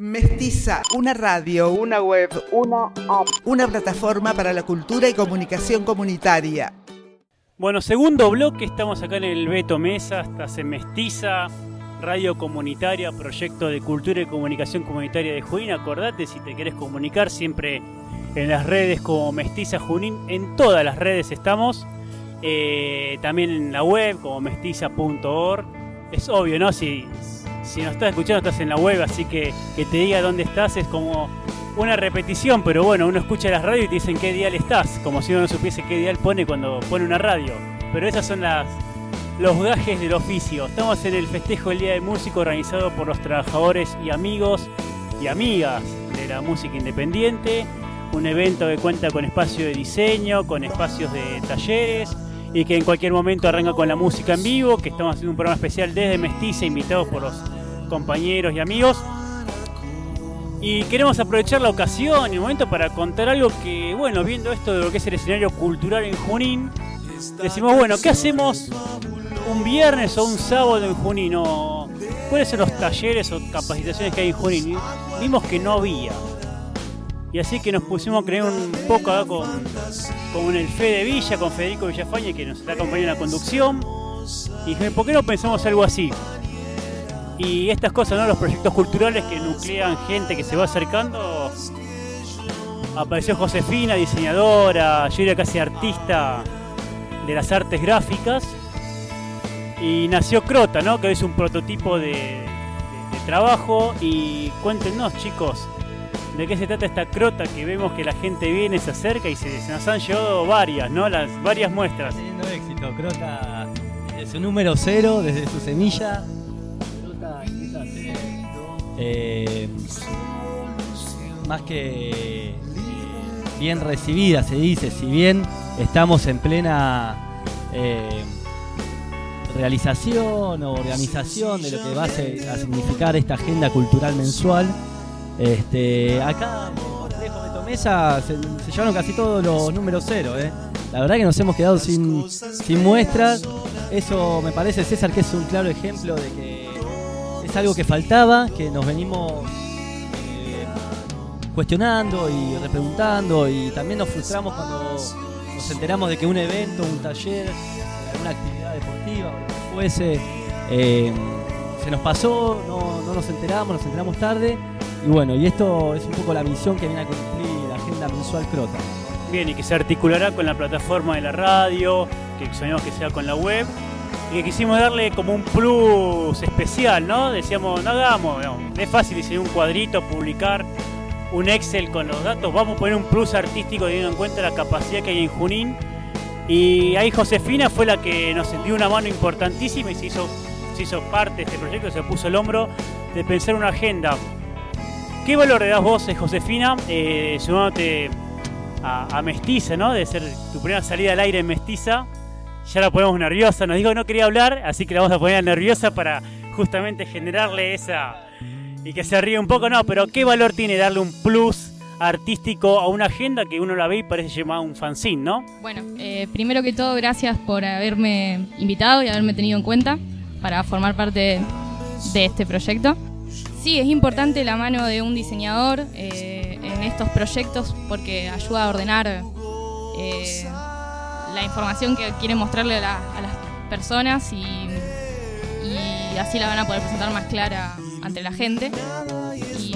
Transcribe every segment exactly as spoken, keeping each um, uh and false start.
Mestiza, una radio, una web, una app, una plataforma para la cultura y comunicación comunitaria. Bueno, segundo bloque, estamos acá en el Beto Mesa, estás en Mestiza, radio comunitaria, proyecto de cultura y comunicación comunitaria de Junín. Acordate, si te querés comunicar, siempre en las redes como Mestiza Junín, en todas las redes estamos, eh, también en la web como mestiza punto org. Es obvio, ¿no? Si, si nos estás escuchando, estás en la web, así que que te diga dónde estás es como una repetición, pero bueno, uno escucha las radios y te dicen qué dial estás, como si uno no supiese qué dial pone cuando pone una radio. Pero esas son las los gajes del oficio. Estamos en el festejo del Día del Músico organizado por los trabajadores y amigos y amigas de la música independiente. Un evento que cuenta con espacio de diseño, con espacios de talleres y que en cualquier momento arranca con la música en vivo, que estamos haciendo un programa especial desde Mestiza, invitados por los compañeros y amigos. Y queremos aprovechar la ocasión y el momento para contar algo que, bueno, viendo esto de lo que es el escenario cultural en Junín, decimos, bueno, ¿qué hacemos un viernes o un sábado en Junín? O, ¿cuáles son los talleres o capacitaciones que hay en Junín? Y vimos que no había. Y así que nos pusimos a creer un poco acá con, con el Fede Villa, con Federico Villafañe, que nos está acompañando en la conducción. Y dije, ¿por qué no pensamos algo así? Y estas cosas, ¿no? Los proyectos culturales que nuclean gente que se va acercando. Apareció Josefina, diseñadora, yo era casi artista de las artes gráficas. Y nació Crota, ¿no? Que es un prototipo de, de, de trabajo. Y cuéntenos, chicos, ¿de qué se trata esta Crota? Que vemos que la gente viene, se acerca y se, se nos han llevado varias, ¿no? Las varias muestras. Teniendo éxito, Crota desde su número cero, desde su semilla. Crota empieza a ser eh, más que eh, bien recibida, se dice. Si bien estamos en plena eh, realización o organización de lo que va a, ser, a significar esta agenda cultural mensual, Este, acá en el complejo Beto Mesa se, se llevaron casi todos los números cero, ¿eh? La verdad que nos hemos quedado sin, sin muestras. Eso me parece, César, que es un claro ejemplo de que es algo que faltaba, que nos venimos eh, cuestionando y repreguntando, y también nos frustramos cuando nos enteramos de que un evento, un taller, una actividad deportiva o lo que fuese, eh, se nos pasó, no, no nos enteramos, nos enteramos tarde. Y bueno, y esto es un poco la misión que viene a cumplir la agenda mensual Crota. Bien, y que se articulará con la plataforma de la radio, que soñamos que sea con la web, y que quisimos darle como un plus especial, ¿no? Decíamos, no hagamos, no, es fácil diseñar un cuadrito, publicar un Excel con los datos, vamos a poner un plus artístico teniendo en cuenta la capacidad que hay en Junín. Y ahí Josefina fue la que nos dio una mano importantísima y se hizo, se hizo parte de este proyecto, se puso el hombro de pensar una agenda. ¿Qué valor le das vos, Josefina, eh, sumándote a, a Mestiza, ¿no? De ser tu primera salida al aire en Mestiza? Ya la ponemos nerviosa, nos dijo que no quería hablar, así que la vamos a poner nerviosa para justamente generarle esa... y que se ríe un poco, no, pero ¿qué valor tiene darle un plus artístico a una agenda que uno la ve y parece llamada un fanzine, ¿no? Bueno, eh, primero que todo, gracias por haberme invitado y haberme tenido en cuenta para formar parte de este proyecto. Sí, es importante la mano de un diseñador eh, en estos proyectos porque ayuda a ordenar eh, la información que quieren mostrarle a, la, a las personas y, y así la van a poder presentar más clara ante la gente. Y...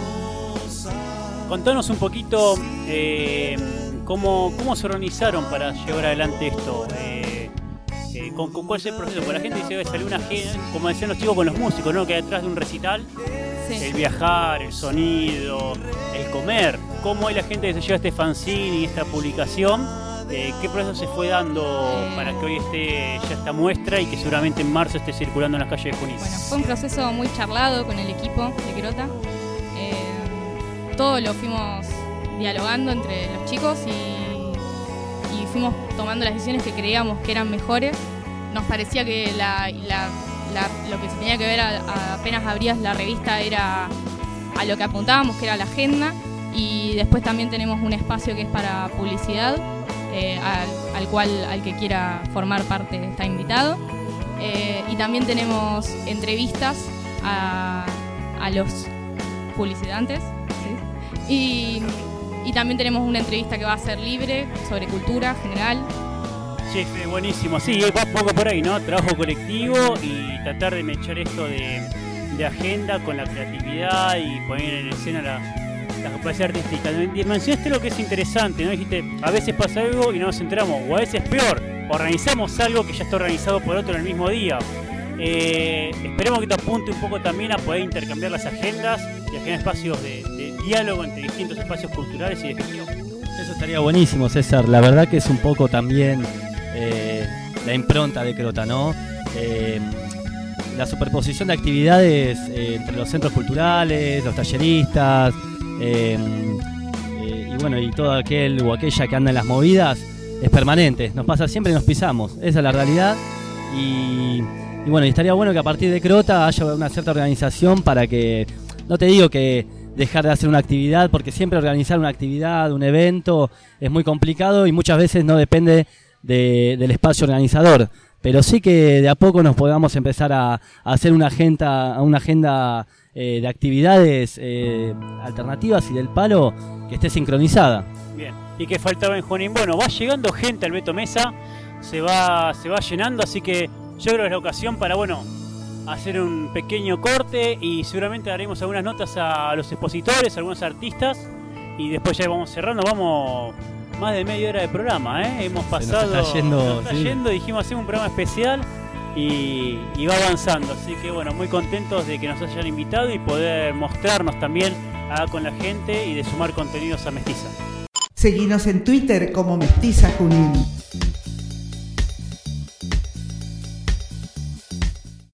Contanos un poquito eh, cómo, cómo se organizaron para llevar adelante esto. Eh, eh, con, con ¿Cuál es el proceso? Porque la gente dice que salió una agenda, como decían los chicos con los músicos, ¿no? Que hay detrás de un recital, sí. El viajar, el sonido, el comer. ¿Cómo es la gente que se lleva este fanzine y esta publicación? Eh, ¿Qué proceso se fue dando eh... para que hoy esté ya esta muestra y que seguramente en marzo esté circulando en las calles de Junín? Bueno, fue un proceso muy charlado con el equipo de Crota. Eh, todo lo fuimos dialogando entre los chicos y, y fuimos tomando las decisiones que creíamos que eran mejores. Nos parecía que la, la, la, lo que se tenía que ver a, a apenas abrías la revista era a lo que apuntábamos, que era la agenda, y después también tenemos un espacio que es para publicidad. Eh, al, al cual al que quiera formar parte está invitado, eh, y también tenemos entrevistas a, a los publicidad antes. ¿Sí? Y, y también tenemos una entrevista que va a ser libre sobre cultura general. Sí, buenísimo. Sí, va un poco por ahí, ¿no? Trabajo colectivo y tratar de mechar esto de, de agenda con la creatividad y poner en escena la, la capacidad artística. Mencionaste lo que es interesante, ¿no? Dijiste, a veces pasa algo y no nos enteramos, o a veces peor, organizamos algo que ya está organizado por otro en el mismo día. Eh, esperemos que te apunte un poco también a poder intercambiar las agendas y a generar espacios de, de diálogo entre distintos espacios culturales y de gestión. Eso estaría buenísimo, César. La verdad que es un poco también eh, la impronta de Crota, ¿no? Eh, la superposición de actividades eh, entre los centros culturales, los talleristas eh, eh, y bueno, y todo aquel o aquella que anda en las movidas es permanente. Nos pasa siempre y nos pisamos. Esa es la realidad. Y Y bueno, y estaría bueno que a partir de Crota haya una cierta organización para que, no te digo que dejar de hacer una actividad, porque siempre organizar una actividad, un evento, es muy complicado y muchas veces no depende de, del espacio organizador. Pero sí que de a poco nos podamos empezar a, a hacer una agenda, una agenda eh, de actividades eh, alternativas y del palo que esté sincronizada. Bien, y que faltaba en Junín. Bueno, va llegando gente al Beto Mesa, se va, se va llenando, así que yo creo que es la ocasión para, bueno, hacer un pequeño corte y seguramente daremos algunas notas a los expositores, a algunos artistas y después ya vamos cerrando. Vamos más de media hora de programa, ¿eh? Hemos pasado, se nos está yendo, nos está sí. yendo, dijimos hacer un programa especial y, y va avanzando. Así que bueno, muy contentos de que nos hayan invitado y poder mostrarnos también acá con la gente y de sumar contenidos a Mestiza. Seguinos en Twitter como Mestiza Junín.